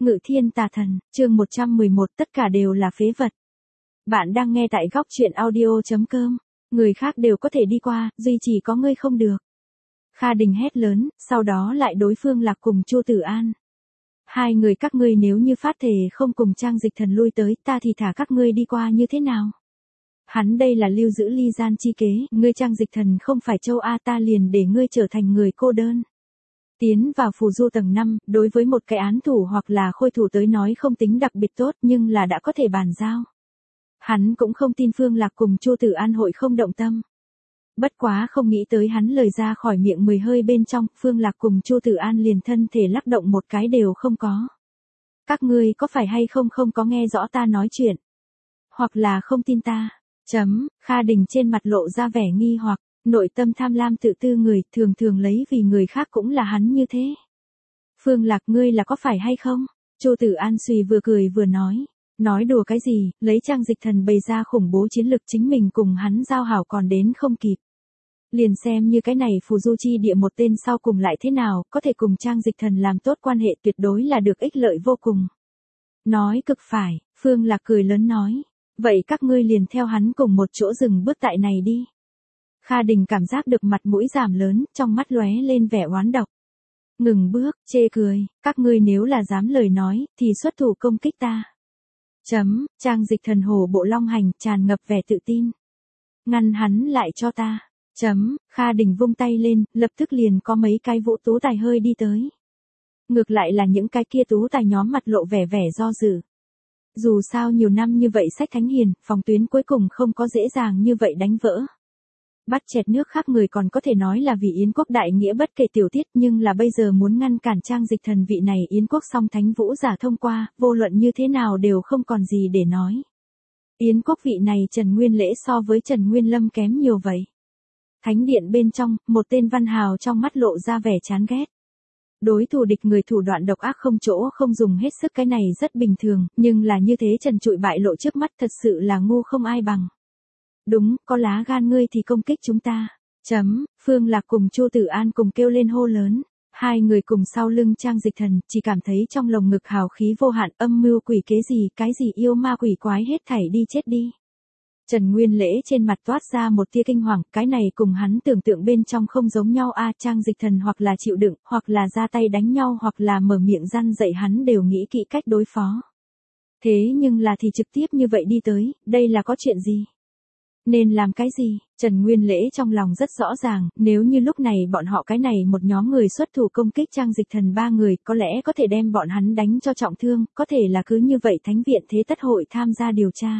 Ngự thiên tà thần, chương 111, tất cả đều là phế vật. Bạn đang nghe tại góc truyện audio.com. Người khác đều có thể đi qua, duy chỉ có ngươi không được. Kha Đình hét lớn, sau đó lại đối Phương Lạc cùng Chu Tử An. Hai người các ngươi nếu như phát thể không cùng Trang Dịch Thần lui tới, ta thì thả các ngươi đi qua như thế nào? Hắn đây là lưu giữ ly gian chi kế, ngươi Trang Dịch Thần không phải châu A, ta liền để ngươi trở thành người cô đơn. Tiến vào phù du tầng 5, đối với một cái án thủ hoặc là khôi thủ tới nói không tính đặc biệt tốt nhưng là đã có thể bàn giao. Hắn cũng không tin Phương Lạc cùng Chu Tử An hội không động tâm. Bất quá không nghĩ tới hắn lời ra khỏi miệng 10 hơi bên trong, Phương Lạc cùng Chu Tử An liền thân thể lắc động một cái đều không có. Các ngươi có phải hay không có nghe rõ ta nói chuyện? Hoặc là không tin ta? Kha Đình trên mặt lộ ra vẻ nghi hoặc. Nội tâm tham lam tự tư người, thường thường lấy vì người khác cũng là hắn như thế. Phương Lạc ngươi là có phải hay không? Chu Tử An suy vừa cười vừa nói. Nói đùa cái gì, lấy Trang Dịch Thần bày ra khủng bố chiến lực chính mình cùng hắn giao hảo còn đến không kịp. Liền xem như cái này phù du chi địa một tên sau cùng lại thế nào, có thể cùng Trang Dịch Thần làm tốt quan hệ tuyệt đối là được ích lợi vô cùng. Nói cực phải, Phương Lạc cười lớn nói. Vậy các ngươi liền theo hắn cùng một chỗ dừng bước tại này đi. Kha Đình cảm giác được mặt mũi giảm lớn, trong mắt lóe lên vẻ oán độc. Ngừng bước, chê cười, các ngươi nếu là dám lời nói, thì xuất thủ công kích ta. Trang Dịch Thần hổ bộ long hành, tràn ngập vẻ tự tin. Ngăn hắn lại cho ta. Kha Đình vung tay lên, lập tức liền có mấy cái vũ tú tài hơi đi tới. Ngược lại là những cái kia tú tài nhóm mặt lộ vẻ do dự. Dù sao nhiều năm như vậy sách thánh hiền, phòng tuyến cuối cùng không có dễ dàng như vậy đánh vỡ. Bắt chẹt nước khác người còn có thể nói là vì Yến quốc đại nghĩa bất kể tiểu tiết, nhưng là bây giờ muốn ngăn cản Trang Dịch Thần vị này Yến quốc song thánh vũ giả thông qua, vô luận như thế nào đều không còn gì để nói. Yến quốc vị này Trần Nguyên Lễ so với Trần Nguyên Lâm kém nhiều vậy. Thánh điện bên trong, một tên văn hào trong mắt lộ ra vẻ chán ghét. Đối thủ địch người thủ đoạn độc ác không chỗ không dùng hết sức, cái này rất bình thường, nhưng là như thế trần trụi bại lộ trước mắt thật sự là ngu không ai bằng. Đúng, có lá gan ngươi thì công kích chúng ta. Phương Lạc cùng Chu Tử An cùng kêu lên hô lớn. Hai người cùng sau lưng Trang Dịch Thần, chỉ cảm thấy trong lồng ngực hào khí vô hạn, âm mưu quỷ kế gì, cái gì yêu ma quỷ quái hết thảy đi chết đi. Trần Nguyên Lễ trên mặt toát ra một tia kinh hoàng, cái này cùng hắn tưởng tượng bên trong không giống nhau a. Trang Dịch Thần hoặc là chịu đựng, hoặc là ra tay đánh nhau, hoặc là mở miệng răn dạy hắn đều nghĩ kỹ cách đối phó. Thế nhưng là thì trực tiếp như vậy đi tới, đây là có chuyện gì? Nên làm cái gì? Trần Nguyên Lễ trong lòng rất rõ ràng, nếu như lúc này bọn họ cái này một nhóm người xuất thủ công kích Trang Dịch Thần 3 người, có lẽ có thể đem bọn hắn đánh cho trọng thương, có thể là cứ như vậy Thánh viện Thế Tất hội tham gia điều tra.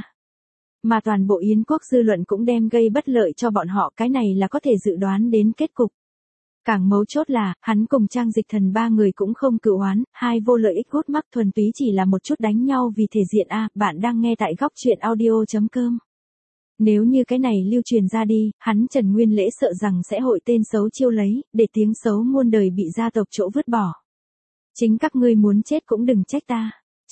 Mà toàn bộ Yến quốc dư luận cũng đem gây bất lợi cho bọn họ, cái này là có thể dự đoán đến kết cục. Càng mấu chốt là, hắn cùng Trang Dịch Thần 3 người cũng không cựu oán, hai vô lợi ích gút mắc thuần túy chỉ là một chút đánh nhau vì thể diện a. Bạn đang nghe tại góc truyện audio.com. Nếu như cái này lưu truyền ra đi, hắn Trần Nguyên Lễ sợ rằng sẽ hội tên xấu chiêu lấy, để tiếng xấu muôn đời bị gia tộc chỗ vứt bỏ. Chính các ngươi muốn chết cũng đừng trách ta.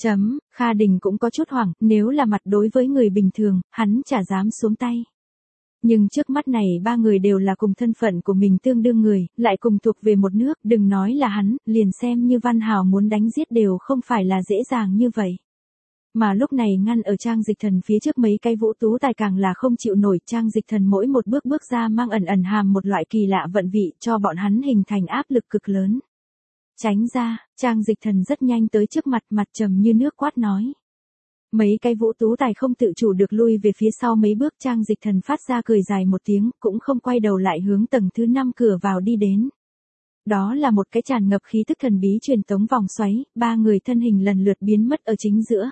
Kha Đình cũng có chút hoảng, nếu là mặt đối với người bình thường, hắn chả dám xuống tay. Nhưng trước mắt này 3 người đều là cùng thân phận của mình tương đương người, lại cùng thuộc về một nước, đừng nói là hắn, liền xem như Văn Hào muốn đánh giết đều không phải là dễ dàng như vậy. Mà lúc này ngăn ở Trang Dịch Thần phía trước mấy cái vũ tú tài càng là không chịu nổi, Trang Dịch Thần mỗi một bước ra mang ẩn hàm một loại kỳ lạ vận vị, cho bọn hắn hình thành áp lực cực lớn. Tránh ra, Trang Dịch Thần rất nhanh tới trước mặt trầm như nước quát nói. Mấy cái vũ tú tài không tự chủ được lui về phía sau mấy bước, Trang Dịch Thần phát ra cười dài một tiếng, cũng không quay đầu lại hướng tầng thứ 5 cửa vào đi đến. Đó là một cái tràn ngập khí tức thần bí truyền tống vòng xoáy, 3 người thân hình lần lượt biến mất ở chính giữa.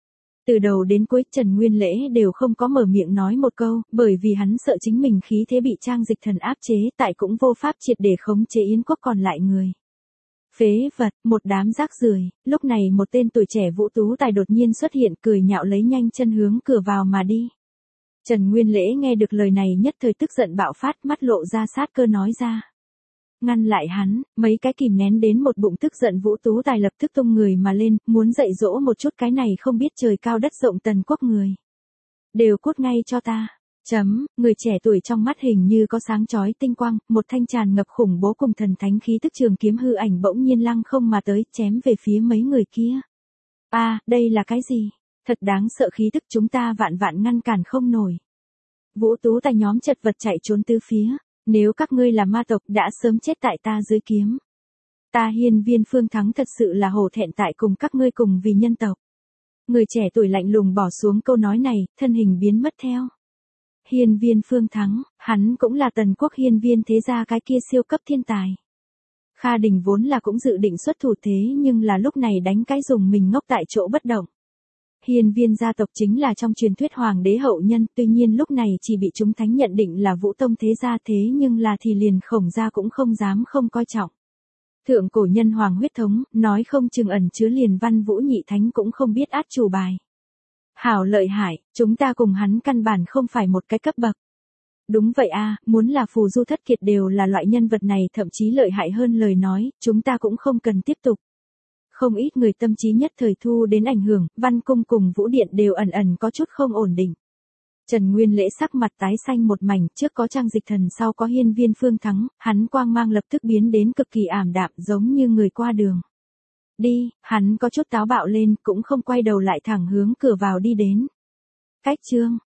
Từ đầu đến cuối Trần Nguyên Lễ đều không có mở miệng nói một câu, bởi vì hắn sợ chính mình khí thế bị Trang Dịch Thần áp chế, tại cũng vô pháp triệt để khống chế Yến quốc còn lại người. Phế vật, một đám rác rưởi. Lúc này một tên tuổi trẻ vũ tú tài đột nhiên xuất hiện, cười nhạo lấy nhanh chân hướng cửa vào mà đi. Trần Nguyên Lễ nghe được lời này nhất thời tức giận bạo phát, mắt lộ ra sát cơ nói ra. Ngăn lại hắn, mấy cái kìm nén đến một bụng tức giận vũ tú tài lập tức tung người mà lên, muốn dạy dỗ một chút cái này không biết trời cao đất rộng Tần quốc người. Đều cút ngay cho ta. Người trẻ tuổi trong mắt hình như có sáng chói tinh quang, một thanh tràn ngập khủng bố cùng thần thánh khí tức trường kiếm hư ảnh bỗng nhiên lăng không mà tới, chém về phía mấy người kia. Đây là cái gì? Thật đáng sợ, khí tức chúng ta vạn vạn ngăn cản không nổi. Vũ Tú Tài nhóm chật vật chạy trốn tứ phía. Nếu các ngươi là ma tộc đã sớm chết tại ta dưới kiếm. Ta Hiên Viên Phương Thắng thật sự là hổ thẹn tại cùng các ngươi cùng vì nhân tộc. Người trẻ tuổi lạnh lùng bỏ xuống câu nói này, thân hình biến mất theo. Hiên Viên Phương Thắng, hắn cũng là Tần Quốc hiên viên thế gia cái kia siêu cấp thiên tài. Kha Đình vốn là cũng dự định xuất thủ thế nhưng là lúc này đánh cái dùng mình ngốc tại chỗ bất động. Hiên Viên gia tộc chính là trong truyền thuyết hoàng đế hậu nhân, tuy nhiên lúc này chỉ bị chúng thánh nhận định là Vũ Tông thế gia thế nhưng là thì liền Khổng gia cũng không dám không coi trọng. Thượng cổ nhân hoàng huyết thống, nói không chừng ẩn chứa liền Văn Vũ nhị thánh cũng không biết át chủ bài. Hảo lợi hại, chúng ta cùng hắn căn bản không phải một cái cấp bậc. Đúng vậy muốn là phù du thất kiệt đều là loại nhân vật này thậm chí lợi hại hơn lời nói, chúng ta cũng không cần tiếp tục. Không ít người tâm trí nhất thời thu đến ảnh hưởng, Văn Cung cùng Vũ Điện đều ẩn ẩn có chút không ổn định. Trần Nguyên Lễ sắc mặt tái xanh một mảnh, trước có Trang Dịch Thần sau có Hiên Viên Phương Thắng, hắn quang mang lập tức biến đến cực kỳ ảm đạm giống như người qua đường. Đi, hắn có chút táo bạo lên, cũng không quay đầu lại thẳng hướng cửa vào đi đến. Cách chương